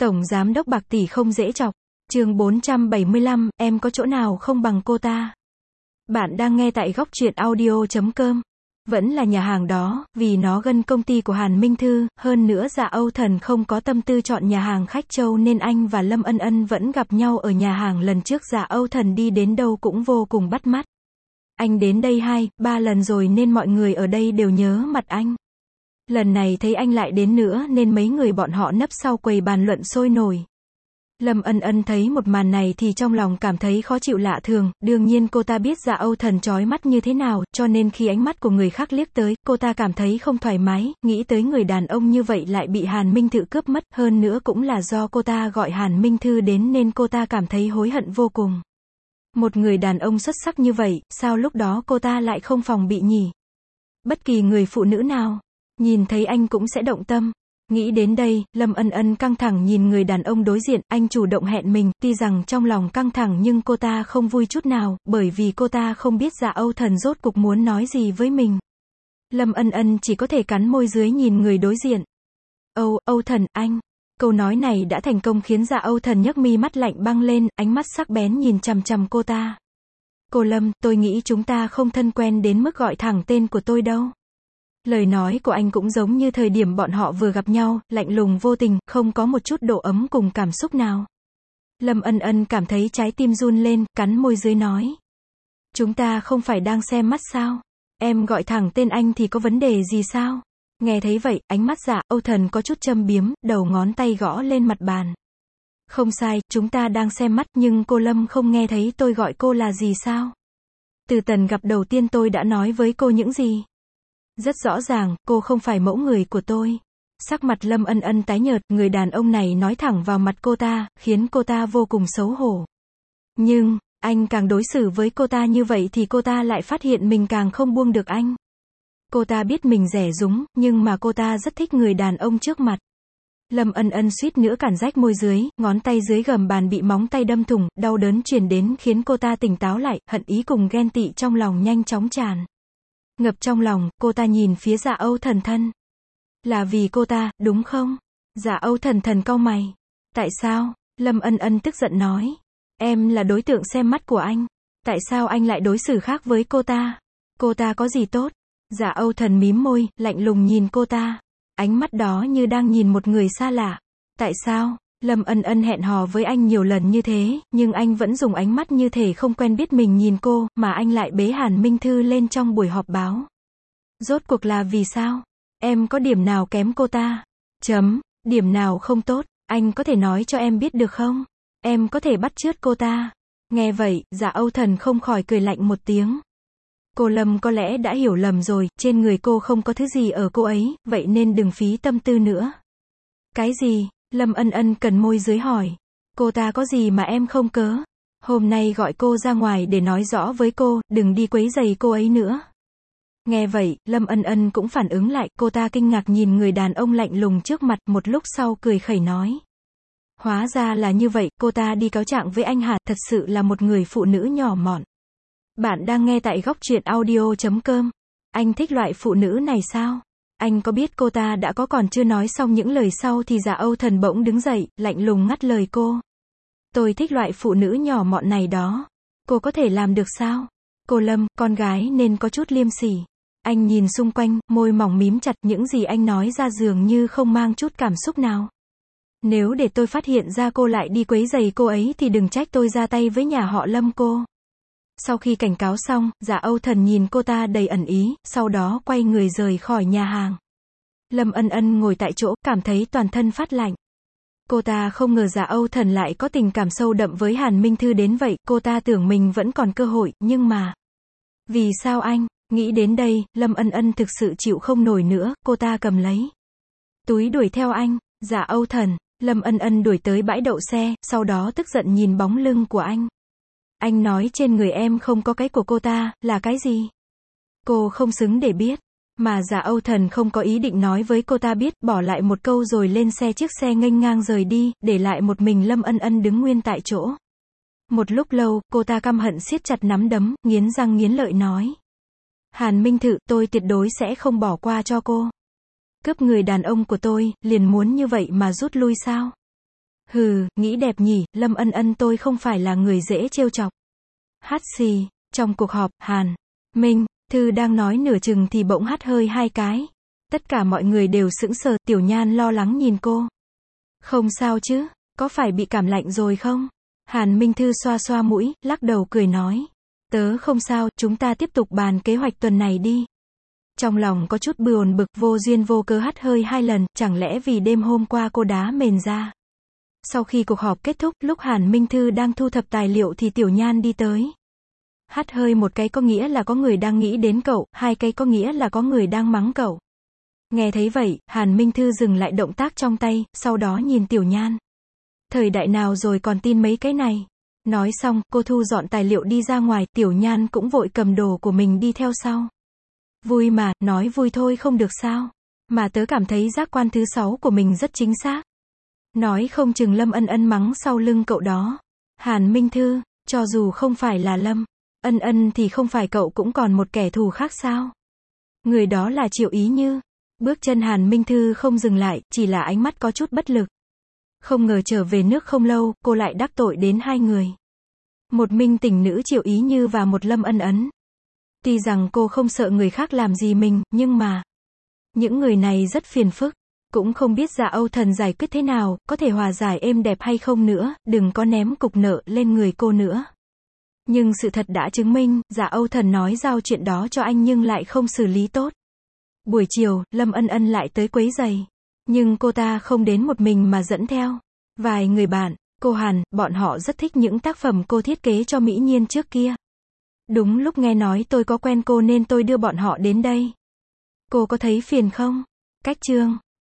Tổng giám đốc bạc tỷ không dễ chọc. Chương 475, em có chỗ nào không bằng cô ta. Bạn đang nghe tại góc truyện audio.com. Vẫn là nhà hàng đó, vì nó gần công ty của Hàn Minh Thư, hơn nữa Dạ Âu Thần không có tâm tư chọn nhà hàng khách châu nên anh và Lâm Ân Ân vẫn gặp nhau ở nhà hàng lần trước. Dạ Âu Thần đi đến đâu cũng vô cùng bắt mắt. Anh đến đây 2-3 lần rồi nên mọi người ở đây đều nhớ mặt anh. Lần này thấy anh lại đến nữa nên mấy người bọn họ nấp sau quầy bàn luận sôi nổi. Lâm Ân Ân thấy một màn này thì trong lòng cảm thấy khó chịu lạ thường, đương nhiên cô ta biết Dạ Âu Thần chói mắt như thế nào, cho nên khi ánh mắt của người khác liếc tới, cô ta cảm thấy không thoải mái, nghĩ tới người đàn ông như vậy lại bị Hàn Minh Thư cướp mất, hơn nữa cũng là do cô ta gọi Hàn Minh Thư đến nên cô ta cảm thấy hối hận vô cùng. Một người đàn ông xuất sắc như vậy, sao lúc đó cô ta lại không phòng bị nhỉ? Bất kỳ người phụ nữ nào nhìn thấy anh cũng sẽ động tâm. Nghĩ đến đây, Lâm Ân Ân căng thẳng nhìn người đàn ông đối diện, anh chủ động hẹn mình, tuy rằng trong lòng căng thẳng nhưng cô ta không vui chút nào, bởi vì cô ta không biết Dạ Âu Thần rốt cuộc muốn nói gì với mình. Lâm Ân Ân chỉ có thể cắn môi dưới nhìn người đối diện. Âu Thần, anh. Câu nói này đã thành công khiến Dạ Âu Thần nhấc mi mắt lạnh băng lên, ánh mắt sắc bén nhìn chằm chằm cô ta. Cô Lâm, tôi nghĩ chúng ta không thân quen đến mức gọi thẳng tên của tôi đâu. Lời nói của anh cũng giống như thời điểm bọn họ vừa gặp nhau, lạnh lùng vô tình, không có một chút độ ấm cùng cảm xúc nào. Lâm Ân Ân cảm thấy trái tim run lên, cắn môi dưới nói. Chúng ta không phải đang xem mắt sao? Em gọi thẳng tên anh thì có vấn đề gì sao? Nghe thấy vậy, ánh mắt Dạ Âu Thần có chút châm biếm, đầu ngón tay gõ lên mặt bàn. Không sai, chúng ta đang xem mắt, nhưng cô Lâm không nghe thấy tôi gọi cô là gì sao? Từ tần gặp đầu tiên tôi đã nói với cô những gì? Rất rõ ràng, cô không phải mẫu người của tôi. Sắc mặt Lâm Ân Ân tái nhợt, người đàn ông này nói thẳng vào mặt cô ta, khiến cô ta vô cùng xấu hổ. Nhưng, anh càng đối xử với cô ta như vậy thì cô ta lại phát hiện mình càng không buông được anh. Cô ta biết mình rẻ rúng, nhưng mà cô ta rất thích người đàn ông trước mặt. Lâm Ân Ân suýt nữa cản rách môi dưới, ngón tay dưới gầm bàn bị móng tay đâm thủng, đau đớn truyền đến khiến cô ta tỉnh táo lại, hận ý cùng ghen tị trong lòng nhanh chóng tràn ngập trong lòng, cô ta nhìn phía Dạ Âu Thần thân. Là vì cô ta, đúng không? Dạ Âu Thần cau mày. Tại sao? Lâm Ân Ân tức giận nói. Em là đối tượng xem mắt của anh. Tại sao anh lại đối xử khác với cô ta? Cô ta có gì tốt? Dạ Âu Thần mím môi, lạnh lùng nhìn cô ta. Ánh mắt đó như đang nhìn một người xa lạ. Tại sao? Lâm Ân Ân hẹn hò với anh nhiều lần như thế, nhưng anh vẫn dùng ánh mắt như thể không quen biết mình nhìn cô, mà anh lại bế Hàn Minh Thư lên trong buổi họp báo. Rốt cuộc là vì sao? Em có điểm nào kém cô ta? Điểm nào không tốt? Anh có thể nói cho em biết được không? Em có thể bắt chước cô ta. Nghe vậy, Dạ Âu Thần không khỏi cười lạnh một tiếng. Cô Lâm có lẽ đã hiểu lầm rồi, trên người cô không có thứ gì ở cô ấy, vậy nên đừng phí tâm tư nữa. Cái gì? Lâm Ân Ân cần môi dưới hỏi. Cô ta có gì mà em không cớ? Hôm nay gọi cô ra ngoài để nói rõ với cô, đừng đi quấy rầy cô ấy nữa. Nghe vậy, Lâm Ân Ân cũng phản ứng lại, cô ta kinh ngạc nhìn người đàn ông lạnh lùng trước mặt, một lúc sau cười khẩy nói. Hóa ra là như vậy, cô ta đi cáo trạng với anh hả, thật sự là một người phụ nữ nhỏ mọn. Bạn đang nghe tại góc truyện audio.com. Anh thích loại phụ nữ này sao? Anh có biết cô ta đã có còn chưa nói xong những lời sau thì Dạ Âu Thần bỗng đứng dậy, lạnh lùng ngắt lời cô. Tôi thích loại phụ nữ nhỏ mọn này đó. Cô có thể làm được sao? Cô Lâm, con gái nên có chút liêm sỉ. Anh nhìn xung quanh, môi mỏng mím chặt, những gì anh nói ra dường như không mang chút cảm xúc nào. Nếu để tôi phát hiện ra cô lại đi quấy rầy cô ấy thì đừng trách tôi ra tay với nhà họ Lâm cô. Sau khi cảnh cáo xong, Dạ Âu Thần nhìn cô ta đầy ẩn ý, sau đó quay người rời khỏi nhà hàng. Lâm Ân Ân ngồi tại chỗ, cảm thấy toàn thân phát lạnh. Cô ta không ngờ Dạ Âu Thần lại có tình cảm sâu đậm với Hàn Minh Thư đến vậy, cô ta tưởng mình vẫn còn cơ hội, nhưng mà... Vì sao anh? Nghĩ đến đây, Lâm Ân Ân thực sự chịu không nổi nữa, cô ta cầm lấy túi đuổi theo anh. Dạ Âu Thần. Lâm Ân Ân đuổi tới bãi đậu xe, sau đó tức giận nhìn bóng lưng của anh. Anh nói trên người em không có cái của cô ta, là cái gì? Cô không xứng để biết. Mà Dạ Âu Thần không có ý định nói với cô ta biết, bỏ lại một câu rồi lên xe, chiếc xe nghênh ngang rời đi, để lại một mình Lâm Ân Ân đứng nguyên tại chỗ. Một lúc lâu, cô ta căm hận siết chặt nắm đấm, nghiến răng nghiến lợi nói. Hàn Minh Thư, tôi tuyệt đối sẽ không bỏ qua cho cô. Cướp người đàn ông của tôi, liền muốn như vậy mà rút lui sao? Hừ, nghĩ đẹp nhỉ, Lâm Ân Ân tôi không phải là người dễ trêu chọc. Hắt xì, trong cuộc họp, Hàn Minh Thư đang nói nửa chừng thì bỗng hắt hơi 2 cái. Tất cả mọi người đều sững sờ, Tiểu Nhan lo lắng nhìn cô. Không sao chứ, có phải bị cảm lạnh rồi không? Hàn Minh Thư xoa xoa mũi, lắc đầu cười nói. Tớ không sao, chúng ta tiếp tục bàn kế hoạch tuần này đi. Trong lòng có chút buồn bực, vô duyên vô cớ hắt hơi 2 lần, chẳng lẽ vì đêm hôm qua cô đá mền ra. Sau khi cuộc họp kết thúc, lúc Hàn Minh Thư đang thu thập tài liệu thì Tiểu Nhan đi tới. Hắt hơi 1 cái có nghĩa là có người đang nghĩ đến cậu, 2 cái có nghĩa là có người đang mắng cậu. Nghe thấy vậy, Hàn Minh Thư dừng lại động tác trong tay, sau đó nhìn Tiểu Nhan. Thời đại nào rồi còn tin mấy cái này. Nói xong, cô thu dọn tài liệu đi ra ngoài, Tiểu Nhan cũng vội cầm đồ của mình đi theo sau. Vui mà, nói vui thôi không được sao. Mà tớ cảm thấy giác quan thứ 6 của mình rất chính xác. Nói không chừng Lâm Ân Ân mắng sau lưng cậu đó. Hàn Minh Thư, cho dù không phải là Lâm Ân Ân thì không phải cậu cũng còn một kẻ thù khác sao? Người đó là Triệu Ý Như. Bước chân Hàn Minh Thư không dừng lại, chỉ là ánh mắt có chút bất lực. Không ngờ trở về nước không lâu, cô lại đắc tội đến 2 người. Một minh tình nữ Triệu Ý Như và một Lâm Ân Ấn. Tuy rằng cô không sợ người khác làm gì mình, nhưng mà những người này rất phiền phức. Cũng không biết Dạ Âu Thần giải quyết thế nào, có thể hòa giải êm đẹp hay không nữa, đừng có ném cục nợ lên người cô nữa. Nhưng sự thật đã chứng minh, Dạ Âu Thần nói giao chuyện đó cho anh nhưng lại không xử lý tốt. Buổi chiều, Lâm Ân Ân lại tới quấy giày. Nhưng cô ta không đến một mình mà dẫn theo vài người bạn. Cô Hàn, bọn họ rất thích những tác phẩm cô thiết kế cho Mỹ Nhiên trước kia. Đúng lúc nghe nói tôi có quen cô nên tôi đưa bọn họ đến đây. Cô có thấy phiền không? Cách chương